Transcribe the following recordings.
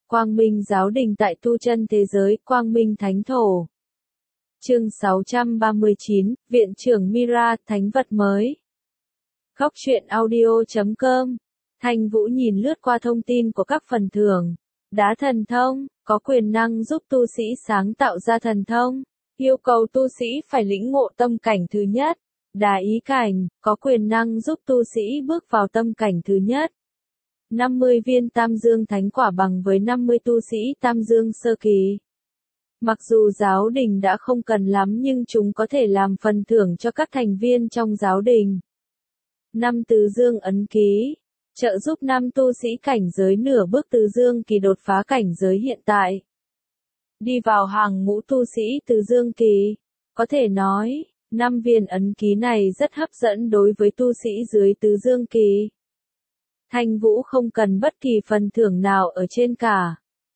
Quang Minh Giáo Đình tại tu chân thế giới, Quang Minh Thánh Thổ. Chương 639, Viện trưởng Mira, Thánh vật mới. Góc truyện audio.com. Thanh Vũ nhìn lướt qua thông tin của các phần thưởng. Đá thần thông, có quyền năng giúp tu sĩ sáng tạo ra thần thông. Yêu cầu tu sĩ phải lĩnh ngộ tâm cảnh thứ nhất. Đá ý cảnh, có quyền năng giúp tu sĩ bước vào tâm cảnh thứ nhất. 50 viên Tam Dương Thánh Quả bằng với 50 tu sĩ Tam Dương Sơ Kỳ. Mặc dù giáo đình đã không cần lắm nhưng chúng có thể làm phần thưởng cho các thành viên trong giáo đình. 5 Tứ Dương Ấn Ký, trợ giúp 5 tu sĩ cảnh giới nửa bước Tứ Dương Kỳ đột phá cảnh giới hiện tại. Đi vào hàng ngũ tu sĩ Tứ Dương Kỳ. Có thể nói, 5 viên ấn ký này rất hấp dẫn đối với tu sĩ dưới Tứ Dương Kỳ. Thanh Vũ không cần bất kỳ phần thưởng nào ở trên cả.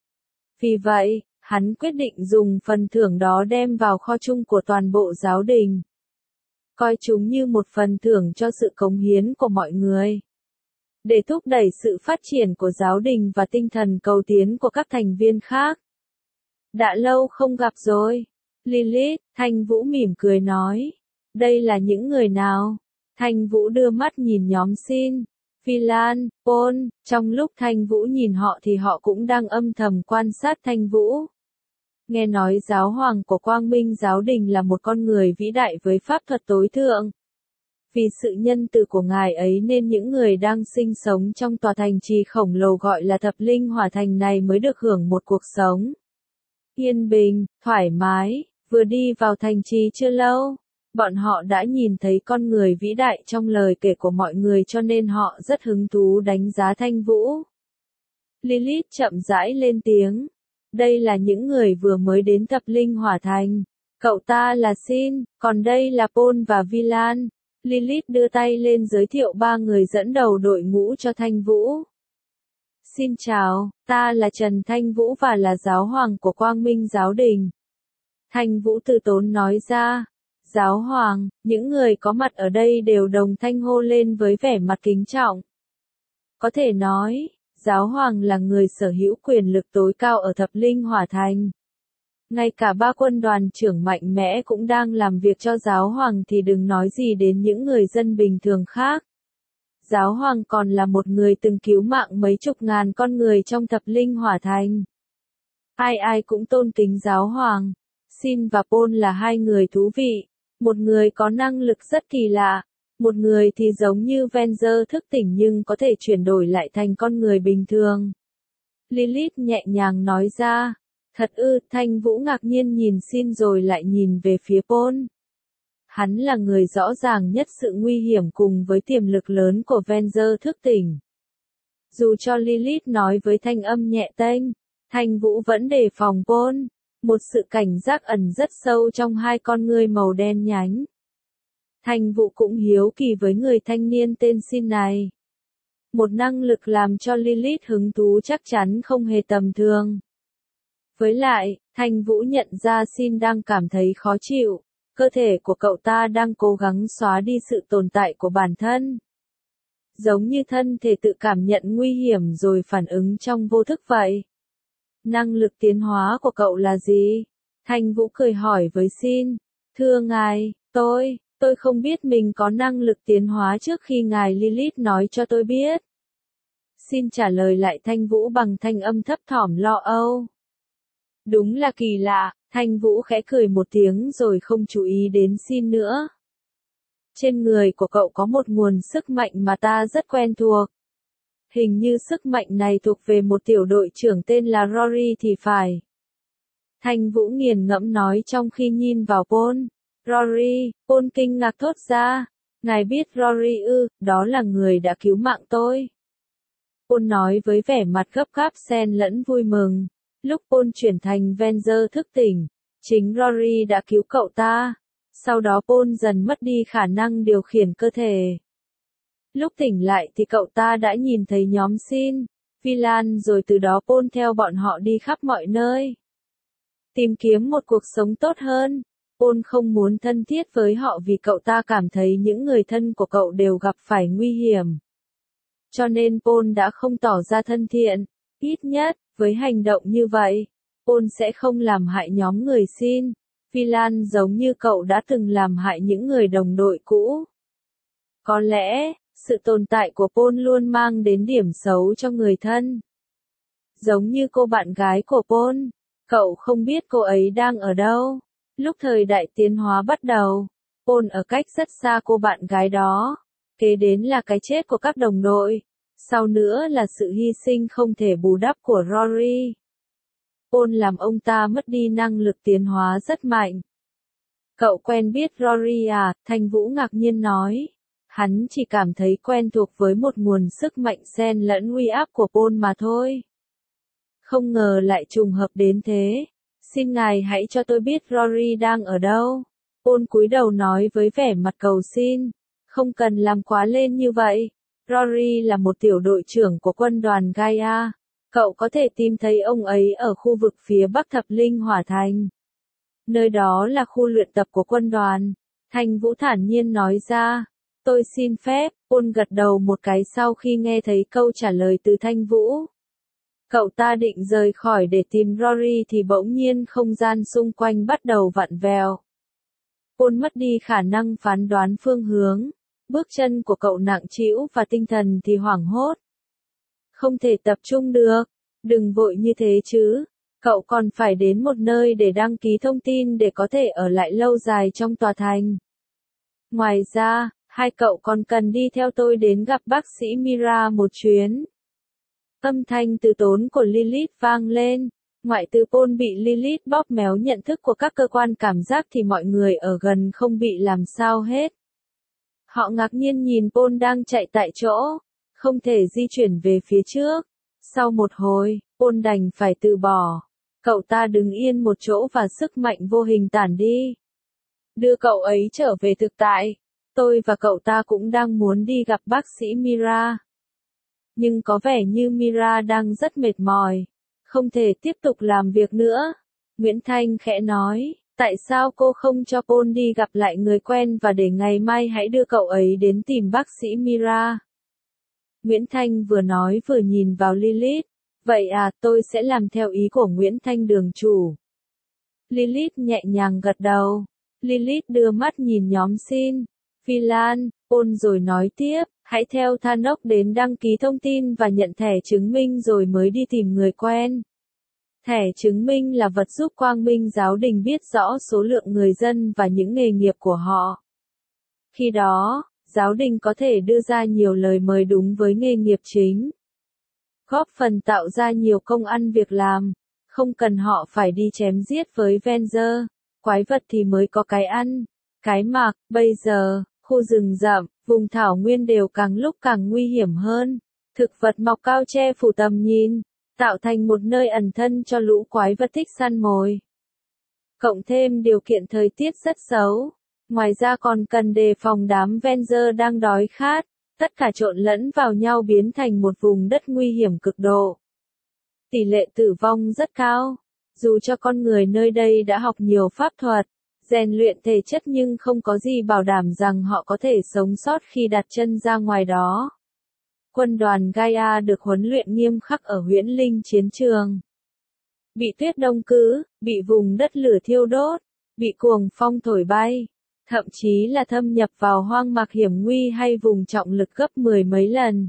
Vì vậy, hắn quyết định dùng phần thưởng đó đem vào kho chung của toàn bộ giáo đình. Coi chúng như một phần thưởng cho sự cống hiến của mọi người. Để thúc đẩy sự phát triển của giáo đình và tinh thần cầu tiến của các thành viên khác. Đã lâu không gặp rồi. Lilith, Thanh Vũ mỉm cười nói. Đây là những người nào? Thanh Vũ đưa mắt nhìn nhóm Xin, Phi Lan, Paul, trong lúc Thanh Vũ nhìn họ thì họ cũng đang âm thầm quan sát Thanh Vũ. Nghe nói giáo hoàng của Quang Minh Giáo Đình là một con người vĩ đại với pháp thuật tối thượng. Vì sự nhân từ của ngài ấy nên những người đang sinh sống trong tòa thành trì khổng lồ gọi là Thập Linh Hỏa Thành này mới được hưởng một cuộc sống yên bình, thoải mái. Vừa đi vào thành trì chưa lâu, bọn họ đã nhìn thấy con người vĩ đại trong lời kể của mọi người cho nên họ rất hứng thú đánh giá Thanh Vũ. Lilith chậm rãi lên tiếng. Đây là những người vừa mới đến Thập Linh Hỏa Thành. Cậu ta là Xin, còn đây là Paul và Vilan. Lilith đưa tay lên giới thiệu 3 người dẫn đầu đội ngũ cho Thanh Vũ. Xin chào, ta là Trần Thanh Vũ và là giáo hoàng của Quang Minh Giáo Đình. Thanh Vũ từ tốn nói ra. Giáo hoàng, những người có mặt ở đây đều đồng thanh hô lên với vẻ mặt kính trọng. Có thể nói, giáo hoàng là người sở hữu quyền lực tối cao ở Thập Linh Hỏa Thành. Ngay cả 3 quân đoàn trưởng mạnh mẽ cũng đang làm việc cho giáo hoàng thì đừng nói gì đến những người dân bình thường khác. Giáo hoàng còn là một người từng cứu mạng mấy chục ngàn con người trong Thập Linh Hỏa Thành. Ai ai cũng tôn kính giáo hoàng. Xin và Paul là 2 người thú vị. Một người có năng lực rất kỳ lạ. Một người thì giống như Venger thức tỉnh nhưng có thể chuyển đổi lại thành con người bình thường. Lilith nhẹ nhàng nói ra. Thật ư, Thanh Vũ ngạc nhiên nhìn Xin rồi lại nhìn về phía Paul. Hắn là người rõ ràng nhất sự nguy hiểm cùng với tiềm lực lớn của Venger thức tỉnh. Dù cho Lilith nói với thanh âm nhẹ tênh, Thanh Vũ vẫn đề phòng Paul. Một sự cảnh giác ẩn rất sâu trong 2 con ngươi màu đen nhánh. Thanh Vũ cũng hiếu kỳ với người thanh niên tên Xin này. Một năng lực làm cho Lilith hứng thú chắc chắn không hề tầm thường. Với lại, Thanh Vũ nhận ra Xin đang cảm thấy khó chịu. Cơ thể của cậu ta đang cố gắng xóa đi sự tồn tại của bản thân. Giống như thân thể tự cảm nhận nguy hiểm rồi phản ứng trong vô thức vậy. Năng lực tiến hóa của cậu là gì? Thanh Vũ cười hỏi với Xin. Thưa ngài, tôi không biết mình có năng lực tiến hóa trước khi ngài Lilith nói cho tôi biết. Xin trả lời lại Thanh Vũ bằng thanh âm thấp thỏm lo âu. Đúng là kỳ lạ, Thanh Vũ khẽ cười một tiếng rồi không chú ý đến Xin nữa. Trên người của cậu có một nguồn sức mạnh mà ta rất quen thuộc. Hình như sức mạnh này thuộc về một tiểu đội trưởng tên là Rory thì phải. Thanh Vũ nghiền ngẫm nói trong khi nhìn vào Paul. Rory, Paul kinh ngạc thốt ra. Ngài biết Rory ư, đó là người đã cứu mạng tôi. Paul nói với vẻ mặt gấp gáp xen lẫn vui mừng. Lúc Paul chuyển thành Venger thức tỉnh, chính Rory đã cứu cậu ta. Sau đó Paul dần mất đi khả năng điều khiển cơ thể. Lúc tỉnh lại thì cậu ta đã nhìn thấy nhóm Xin, Phi Lan rồi từ đó Paul theo bọn họ đi khắp mọi nơi. Tìm kiếm một cuộc sống tốt hơn. Paul không muốn thân thiết với họ vì cậu ta cảm thấy những người thân của cậu đều gặp phải nguy hiểm. Cho nên Paul đã không tỏ ra thân thiện. Ít nhất, Với hành động như vậy, Paul sẽ không làm hại nhóm người Sin, Phelan giống như cậu đã từng làm hại những người đồng đội cũ. Có lẽ, sự tồn tại của Paul luôn mang đến điểm xấu cho người thân. Giống như cô bạn gái của Paul, cậu không biết cô ấy đang ở đâu. Lúc thời đại tiến hóa bắt đầu, Paul ở cách rất xa cô bạn gái đó. Kế đến là cái chết của các đồng đội. Sau nữa là sự hy sinh không thể bù đắp của Rory. Paul làm ông ta mất đi năng lực tiến hóa rất mạnh. Cậu quen biết Rory à? Thanh Vũ ngạc nhiên nói. Hắn chỉ cảm thấy quen thuộc với một nguồn sức mạnh xen lẫn uy áp của Paul mà thôi. Không ngờ lại trùng hợp đến thế. Xin ngài hãy cho tôi biết Rory đang ở đâu. Paul cúi đầu nói với vẻ mặt cầu xin. Không cần làm quá lên như vậy. Rory là một tiểu đội trưởng của quân đoàn Gaia. Cậu có thể tìm thấy ông ấy ở khu vực phía bắc Thập Linh Hỏa Thành. Nơi đó là khu luyện tập của quân đoàn. Thanh Vũ thản nhiên nói ra. Tôi xin phép. Paul gật đầu một cái sau khi nghe thấy câu trả lời từ Thanh Vũ. Cậu ta định rời khỏi để tìm Rory thì bỗng nhiên không gian xung quanh bắt đầu vặn vẹo. Paul mất đi khả năng phán đoán phương hướng. Bước chân của cậu nặng trĩu và tinh thần thì hoảng hốt. Không thể tập trung được. Đừng vội như thế chứ. Cậu còn phải đến một nơi để đăng ký thông tin để có thể ở lại lâu dài trong tòa thành. Ngoài ra, hai cậu còn cần đi theo tôi đến gặp bác sĩ Mira một chuyến. Âm thanh từ tốn của Lilith vang lên. Ngoại trừ Paul bị Lilith bóp méo nhận thức của các cơ quan cảm giác thì mọi người ở gần không bị làm sao hết. Họ ngạc nhiên nhìn Paul đang chạy tại chỗ, không thể di chuyển về phía trước. Sau một hồi, Paul đành phải từ bỏ. Cậu ta đứng yên một chỗ và sức mạnh vô hình tản đi. Đưa cậu ấy trở về thực tại. Tôi và cậu ta cũng đang muốn đi gặp bác sĩ Mira. Nhưng có vẻ như Mira đang rất mệt mỏi. Không thể tiếp tục làm việc nữa. Nguyễn Thanh khẽ nói, tại sao cô không cho Paul đi gặp lại người quen và để ngày mai hãy đưa cậu ấy đến tìm bác sĩ Mira? Nguyễn Thanh vừa nói vừa nhìn vào Lilith. Vậy à, tôi sẽ làm theo ý của Nguyễn Thanh đường chủ. Lilith nhẹ nhàng gật đầu. Lilith đưa mắt nhìn nhóm Sin, Phelan, Paul rồi nói tiếp, hãy theo Thanos đến đăng ký thông tin và nhận thẻ chứng minh rồi mới đi tìm người quen. Thẻ chứng minh là vật giúp Quang Minh Giáo Đình biết rõ số lượng người dân và những nghề nghiệp của họ. Khi đó, Giáo Đình có thể đưa ra nhiều lời mời đúng với nghề nghiệp chính. Góp phần tạo ra nhiều công ăn việc làm. Không cần họ phải đi chém giết với Venger. Quái vật thì mới có cái ăn. Cái mặc, bây giờ, khu rừng rậm, vùng thảo nguyên đều càng lúc càng nguy hiểm hơn. Thực vật mọc cao che phủ tầm nhìn, tạo thành một nơi ẩn thân cho lũ quái vật thích săn mồi. Cộng thêm điều kiện thời tiết rất xấu. Ngoài ra còn cần đề phòng đám Venger đang đói khát. Tất cả trộn lẫn vào nhau biến thành một vùng đất nguy hiểm cực độ. Tỷ lệ tử vong rất cao. Dù cho con người nơi đây đã học nhiều pháp thuật, rèn luyện thể chất nhưng không có gì bảo đảm rằng họ có thể sống sót khi đặt chân ra ngoài đó. Quân đoàn Gaia được huấn luyện nghiêm khắc ở huyễn linh chiến trường. Bị tuyết đông cữ, bị vùng đất lửa thiêu đốt, bị cuồng phong thổi bay, thậm chí là thâm nhập vào hoang mạc hiểm nguy hay vùng trọng lực gấp 10 mấy lần.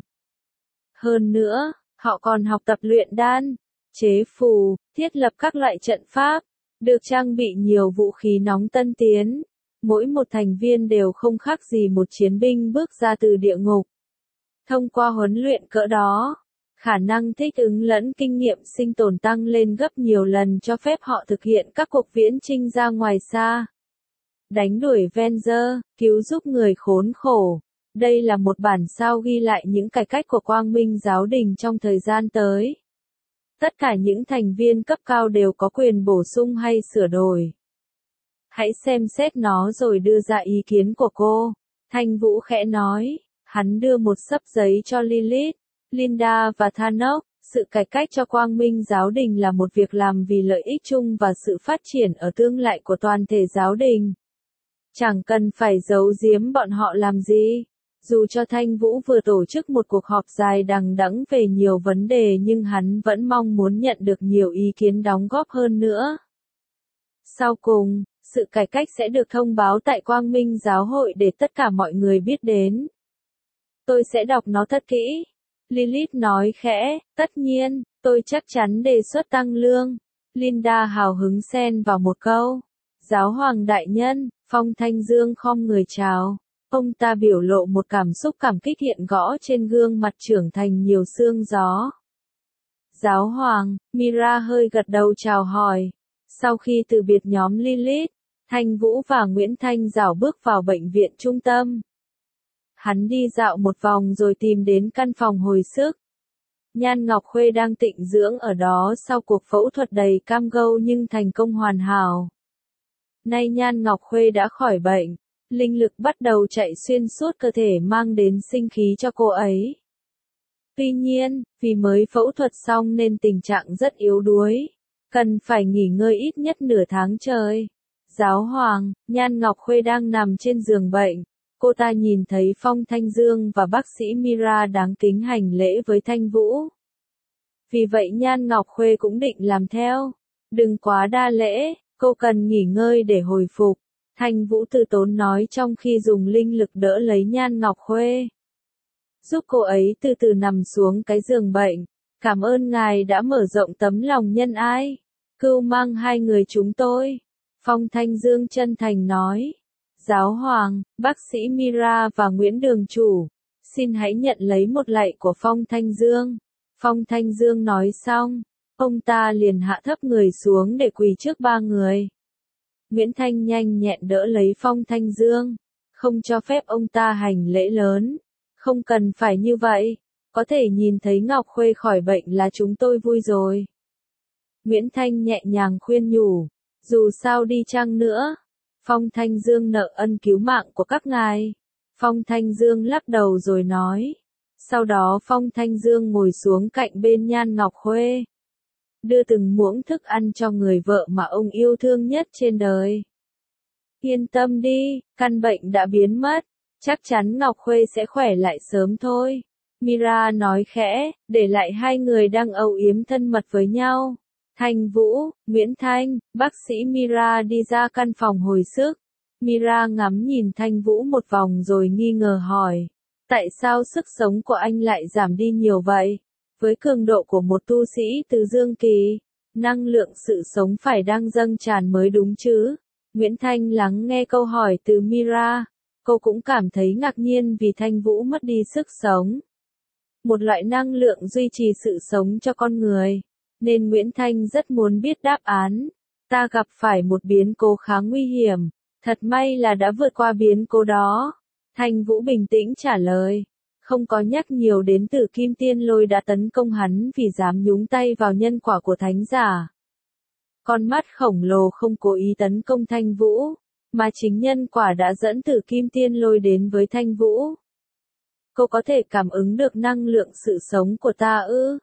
Hơn nữa, họ còn học tập luyện đan, chế phù, thiết lập các loại trận pháp, được trang bị nhiều vũ khí nóng tân tiến. Mỗi một thành viên đều không khác gì một chiến binh bước ra từ địa ngục. Thông qua huấn luyện cỡ đó, khả năng thích ứng lẫn kinh nghiệm sinh tồn tăng lên gấp nhiều lần cho phép họ thực hiện các cuộc viễn chinh ra ngoài xa. Đánh đuổi Venger, cứu giúp người khốn khổ. Đây là một bản sao ghi lại những cải cách của Quang Minh Giáo Đình trong thời gian tới. Tất cả những thành viên cấp cao đều có quyền bổ sung hay sửa đổi. Hãy xem xét nó rồi đưa ra ý kiến của cô. Thanh Vũ khẽ nói. Hắn đưa một xấp giấy cho Lilith, Linda và Thanos. Sự cải cách cho Quang Minh Giáo Đình là một việc làm vì lợi ích chung và sự phát triển ở tương lai của toàn thể giáo đình. Chẳng cần phải giấu giếm bọn họ làm gì. Dù cho Thanh Vũ vừa tổ chức một cuộc họp dài đằng đẵng về nhiều vấn đề nhưng hắn vẫn mong muốn nhận được nhiều ý kiến đóng góp hơn nữa. Sau cùng, sự cải cách sẽ được thông báo tại Quang Minh Giáo hội để tất cả mọi người biết đến. Tôi sẽ đọc nó thật kỹ. Lilith nói khẽ, tất nhiên, tôi chắc chắn đề xuất tăng lương. Linda hào hứng xen vào một câu. Giáo hoàng đại nhân, Phong Thanh Dương khom người chào. Ông ta biểu lộ một cảm xúc cảm kích hiện gõ trên gương mặt trưởng thành nhiều sương gió. Giáo hoàng, Mira hơi gật đầu chào hỏi. Sau khi từ biệt nhóm Lilith, Thanh Vũ và Nguyễn Thanh rảo bước vào bệnh viện trung tâm. Hắn đi dạo một vòng rồi tìm đến căn phòng hồi sức. Nhan Ngọc Khuê đang tịnh dưỡng ở đó sau cuộc phẫu thuật đầy cam go nhưng thành công hoàn hảo. Nay Nhan Ngọc Khuê đã khỏi bệnh, linh lực bắt đầu chạy xuyên suốt cơ thể mang đến sinh khí cho cô ấy. Tuy nhiên, vì mới phẫu thuật xong nên tình trạng rất yếu đuối, cần phải nghỉ ngơi ít nhất nửa tháng trời. Giáo hoàng, Nhan Ngọc Khuê đang nằm trên giường bệnh. Cô ta nhìn thấy Phong Thanh Dương và bác sĩ Mira đáng kính hành lễ với Thanh Vũ. Vì vậy Nhan Ngọc Khuê cũng định làm theo. Đừng quá đa lễ, cô cần nghỉ ngơi để hồi phục. Thanh Vũ từ tốn nói trong khi dùng linh lực đỡ lấy Nhan Ngọc Khuê. Giúp cô ấy từ từ nằm xuống cái giường bệnh. Cảm ơn ngài đã mở rộng tấm lòng nhân ái. Cưu mang hai người chúng tôi. Phong Thanh Dương chân thành nói. Giáo hoàng, bác sĩ Mira và Nguyễn Đường Chủ, xin hãy nhận lấy một lạy của Phong Thanh Dương. Phong Thanh Dương nói xong, ông ta liền hạ thấp người xuống để quỳ trước ba người. Nguyễn Thanh nhanh nhẹn đỡ lấy Phong Thanh Dương, không cho phép ông ta hành lễ lớn. Không cần phải như vậy, có thể nhìn thấy Ngọc Khuê khỏi bệnh là chúng tôi vui rồi. Nguyễn Thanh nhẹ nhàng khuyên nhủ, dù sao đi chăng nữa, Phong Thanh Dương nợ ân cứu mạng của các ngài. Phong Thanh Dương lắc đầu rồi nói. Sau đó Phong Thanh Dương ngồi xuống cạnh bên Nhan Ngọc Khuê. Đưa từng muỗng thức ăn cho người vợ mà ông yêu thương nhất trên đời. Yên tâm đi, căn bệnh đã biến mất. Chắc chắn Ngọc Khuê sẽ khỏe lại sớm thôi. Mira nói khẽ, để lại hai người đang âu yếm thân mật với nhau. Thanh Vũ, Nguyễn Thanh, bác sĩ Mira đi ra căn phòng hồi sức. Mira ngắm nhìn Thanh Vũ một vòng rồi nghi ngờ hỏi. Tại sao sức sống của anh lại giảm đi nhiều vậy? Với cường độ của một tu sĩ từ Dương Kỳ, năng lượng sự sống phải đang dâng tràn mới đúng chứ? Nguyễn Thanh lắng nghe câu hỏi từ Mira. Cô cũng cảm thấy ngạc nhiên vì Thanh Vũ mất đi sức sống. Một loại năng lượng duy trì sự sống cho con người. Nên Nguyễn Thanh rất muốn biết đáp án. Ta gặp phải một biến cố khá nguy hiểm. Thật may là đã vượt qua biến cố đó. Thanh Vũ bình tĩnh trả lời. Không có nhắc nhiều đến Tử Kim Tiên Lôi đã tấn công hắn vì dám nhúng tay vào nhân quả của thánh giả. Con mắt khổng lồ không cố ý tấn công Thanh Vũ, mà chính nhân quả đã dẫn Tử Kim Tiên Lôi đến với Thanh Vũ. Cô có thể cảm ứng được năng lượng sự sống của ta ư?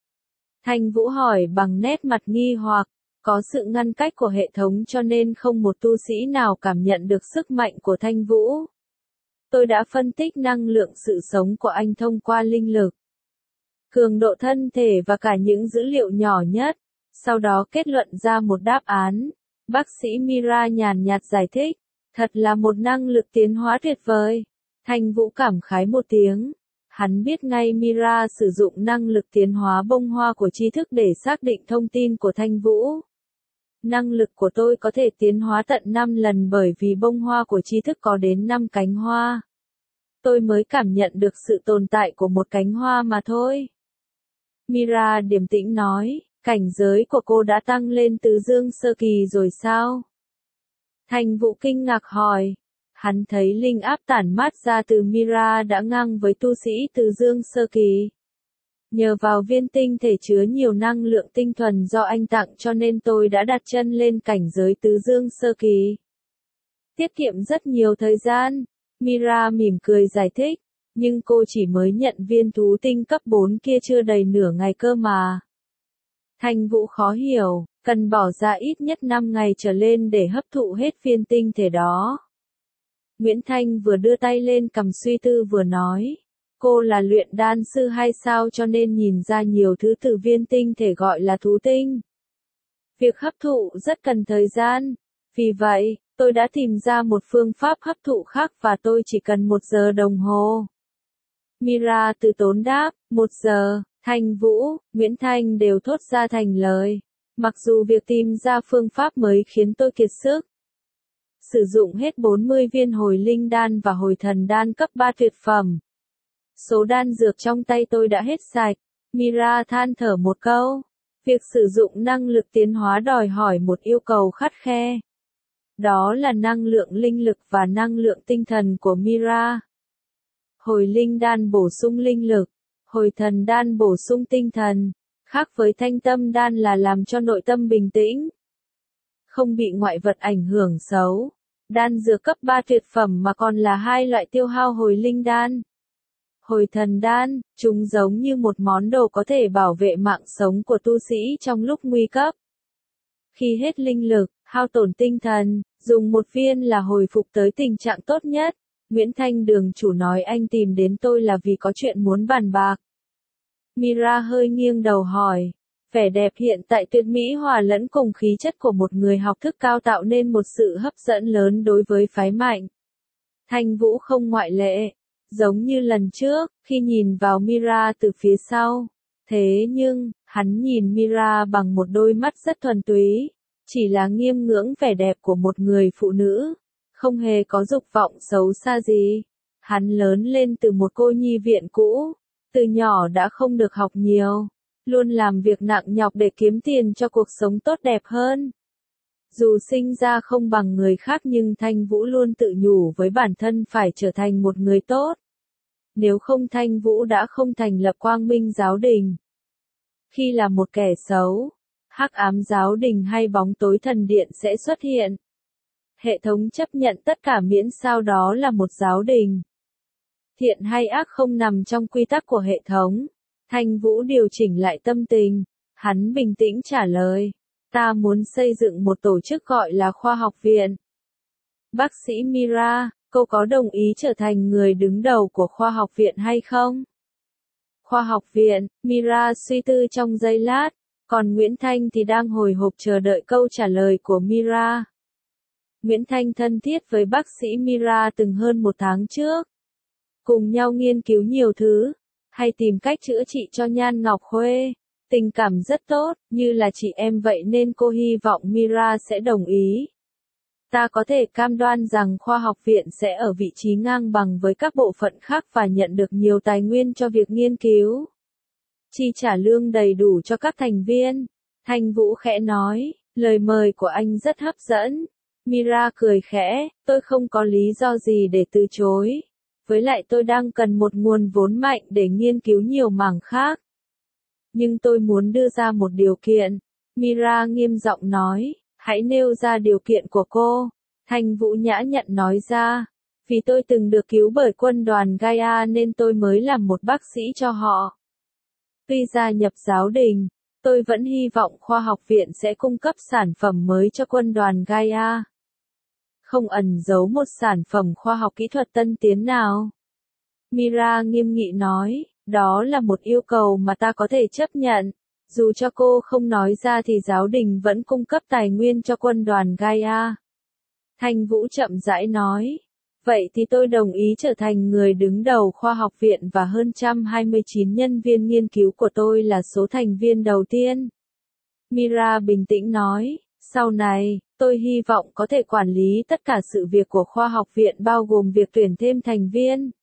Thanh Vũ hỏi bằng nét mặt nghi hoặc, có sự ngăn cách của hệ thống cho nên không một tu sĩ nào cảm nhận được sức mạnh của Thanh Vũ. Tôi đã phân tích năng lượng sự sống của anh thông qua linh lực, cường độ thân thể và cả những dữ liệu nhỏ nhất, sau đó kết luận ra một đáp án. Bác sĩ Mira nhàn nhạt giải thích, thật là một năng lực tiến hóa tuyệt vời. Thanh Vũ cảm khái một tiếng. Hắn biết ngay Mira sử dụng năng lực tiến hóa bông hoa của tri thức để xác định thông tin của Thanh Vũ. Năng lực của tôi có thể tiến hóa tận 5 lần bởi vì bông hoa của tri thức có đến 5 cánh hoa. Tôi mới cảm nhận được sự tồn tại của một cánh hoa mà thôi. Mira điềm tĩnh nói, cảnh giới của cô đã tăng lên từ Dương Sơ Kỳ rồi sao? Thanh Vũ kinh ngạc hỏi. Hắn thấy linh áp tản mát ra từ Mira đã ngang với tu sĩ từ Dương Sơ Kỳ. Nhờ vào viên tinh thể chứa nhiều năng lượng tinh thuần do anh tặng cho nên tôi đã đặt chân lên cảnh giới tứ Dương Sơ Kỳ. Tiết kiệm rất nhiều thời gian. Mira mỉm cười giải thích. Nhưng cô chỉ mới nhận viên thú tinh cấp 4 kia chưa đầy nửa ngày cơ mà. Thanh Vũ khó hiểu, cần bỏ ra ít nhất 5 ngày trở lên để hấp thụ hết viên tinh thể đó. Nguyễn Thanh vừa đưa tay lên cầm suy tư vừa nói. Cô là luyện đan sư hay sao cho nên nhìn ra nhiều thứ từ viên tinh thể gọi là thú tinh. Việc hấp thụ rất cần thời gian. Vì vậy, tôi đã tìm ra một phương pháp hấp thụ khác và tôi chỉ cần 1 giờ đồng hồ. Mira từ tốn đáp, 1 giờ, Thanh Vũ, Nguyễn Thanh đều thốt ra thành lời. Mặc dù việc tìm ra phương pháp mới khiến tôi kiệt sức. Sử dụng hết 40 viên hồi linh đan và hồi thần đan cấp 3 tuyệt phẩm. Số đan dược trong tay tôi đã hết sạch. Mira than thở một câu. Việc sử dụng năng lực tiến hóa đòi hỏi một yêu cầu khắt khe. Đó là năng lượng linh lực và năng lượng tinh thần của Mira. Hồi linh đan bổ sung linh lực, hồi thần đan bổ sung tinh thần, khác với thanh tâm đan là làm cho nội tâm bình tĩnh, không bị ngoại vật ảnh hưởng xấu. Đan dược cấp 3 tuyệt phẩm mà còn là 2 loại tiêu hao hồi linh đan. Hồi thần đan, chúng giống như một món đồ có thể bảo vệ mạng sống của tu sĩ trong lúc nguy cấp. Khi hết linh lực, hao tổn tinh thần, dùng 1 viên là hồi phục tới tình trạng tốt nhất. Nguyễn Thanh đường chủ nói anh tìm đến tôi là vì có chuyện muốn bàn bạc. Mira hơi nghiêng đầu hỏi. Vẻ đẹp hiện tại tuyệt mỹ hòa lẫn cùng khí chất của một người học thức cao tạo nên một sự hấp dẫn lớn đối với phái mạnh. Thanh Vũ không ngoại lệ. Giống như lần trước, khi nhìn vào Mira từ phía sau. Thế nhưng, hắn nhìn Mira bằng một đôi mắt rất thuần túy. Chỉ là nghiêm ngưỡng vẻ đẹp của một người phụ nữ. Không hề có dục vọng xấu xa gì. Hắn lớn lên từ một cô nhi viện cũ. Từ nhỏ đã không được học nhiều. Luôn làm việc nặng nhọc để kiếm tiền cho cuộc sống tốt đẹp hơn. Dù sinh ra không bằng người khác nhưng Thanh Vũ luôn tự nhủ với bản thân phải trở thành một người tốt. Nếu không Thanh Vũ đã không thành lập Quang Minh Giáo Đình. Khi là một kẻ xấu, Hắc Ám Giáo Đình hay bóng tối thần điện sẽ xuất hiện. Hệ thống chấp nhận tất cả miễn sao đó là một giáo đình. Thiện hay ác không nằm trong quy tắc của hệ thống. Thanh Vũ điều chỉnh lại tâm tình. Hắn bình tĩnh trả lời. Ta muốn xây dựng một tổ chức gọi là khoa học viện. Bác sĩ Mira, cô có đồng ý trở thành người đứng đầu của khoa học viện hay không? Khoa học viện, Mira suy tư trong giây lát. Còn Nguyễn Thanh thì đang hồi hộp chờ đợi câu trả lời của Mira. Nguyễn Thanh thân thiết với bác sĩ Mira từng hơn 1 tháng trước. Cùng nhau nghiên cứu nhiều thứ, hay tìm cách chữa trị cho Nhan Ngọc Khuê. Tình cảm rất tốt, như là chị em vậy nên cô hy vọng Mira sẽ đồng ý. Ta có thể cam đoan rằng khoa học viện sẽ ở vị trí ngang bằng với các bộ phận khác và nhận được nhiều tài nguyên cho việc nghiên cứu. Chi trả lương đầy đủ cho các thành viên. Thanh Vũ khẽ nói, lời mời của anh rất hấp dẫn. Mira cười khẽ, tôi không có lý do gì để từ chối. Với lại tôi đang cần một nguồn vốn mạnh để nghiên cứu nhiều mảng khác. Nhưng tôi muốn đưa ra một điều kiện. Mira nghiêm giọng nói, hãy nêu ra điều kiện của cô. Thanh Vũ nhã nhặn nói ra, vì tôi từng được cứu bởi quân đoàn Gaia nên tôi mới làm một bác sĩ cho họ. Tuy gia nhập giáo đình, tôi vẫn hy vọng khoa học viện sẽ cung cấp sản phẩm mới cho quân đoàn Gaia. Không ẩn giấu một sản phẩm khoa học kỹ thuật tân tiến nào. Mira nghiêm nghị nói, đó là một yêu cầu mà ta có thể chấp nhận. Dù cho cô không nói ra thì giáo đình vẫn cung cấp tài nguyên cho quân đoàn Gaia. Thanh Vũ chậm rãi nói, vậy thì tôi đồng ý trở thành người đứng đầu khoa học viện và hơn 129 nhân viên nghiên cứu của tôi là số thành viên đầu tiên. Mira bình tĩnh nói, sau này, tôi hy vọng có thể quản lý tất cả sự việc của khoa học viện bao gồm việc tuyển thêm thành viên.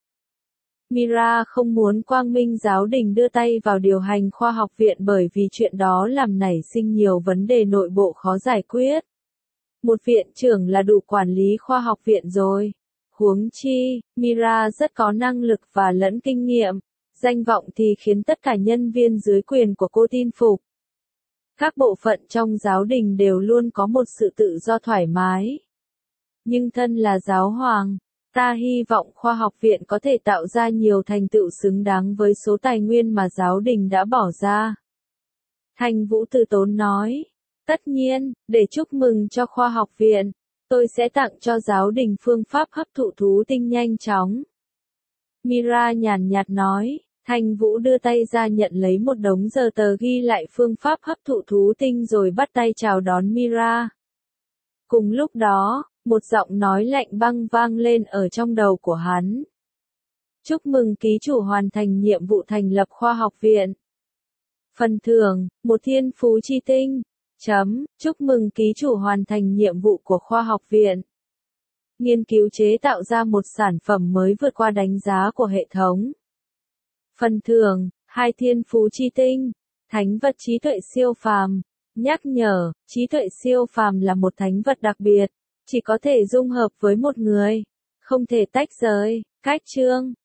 Mira không muốn Quang Minh Giáo Đình đưa tay vào điều hành khoa học viện bởi vì chuyện đó làm nảy sinh nhiều vấn đề nội bộ khó giải quyết. Một viện trưởng là đủ quản lý khoa học viện rồi. Huống chi, Mira rất có năng lực và lẫn kinh nghiệm. Danh vọng thì khiến tất cả nhân viên dưới quyền của cô tin phục. Các bộ phận trong giáo đình đều luôn có một sự tự do thoải mái. Nhưng thân là giáo hoàng, ta hy vọng khoa học viện có thể tạo ra nhiều thành tựu xứng đáng với số tài nguyên mà giáo đình đã bỏ ra. Thanh Vũ từ tốn nói, tất nhiên, để chúc mừng cho khoa học viện, Tôi sẽ tặng cho giáo đình phương pháp hấp thụ thú tinh nhanh chóng. Mira nhàn nhạt nói. Thanh Vũ đưa tay ra nhận lấy một đống giờ tờ ghi lại phương pháp hấp thụ thú tinh rồi bắt tay chào đón Mira. Cùng lúc đó, một giọng nói lạnh băng vang lên ở trong đầu của hắn. Chúc mừng ký chủ hoàn thành nhiệm vụ thành lập khoa học viện. Phần thưởng, một thiên phú chi tinh. Chúc mừng ký chủ hoàn thành nhiệm vụ của khoa học viện. Nghiên cứu chế tạo ra một sản phẩm mới vượt qua đánh giá của hệ thống. Phần thưởng, 2 thiên phú chi tinh. Thánh vật trí tuệ siêu phàm. Nhắc nhở, trí tuệ siêu phàm là một thánh vật đặc biệt, chỉ có thể dung hợp với một người, không thể tách rời. Cách chương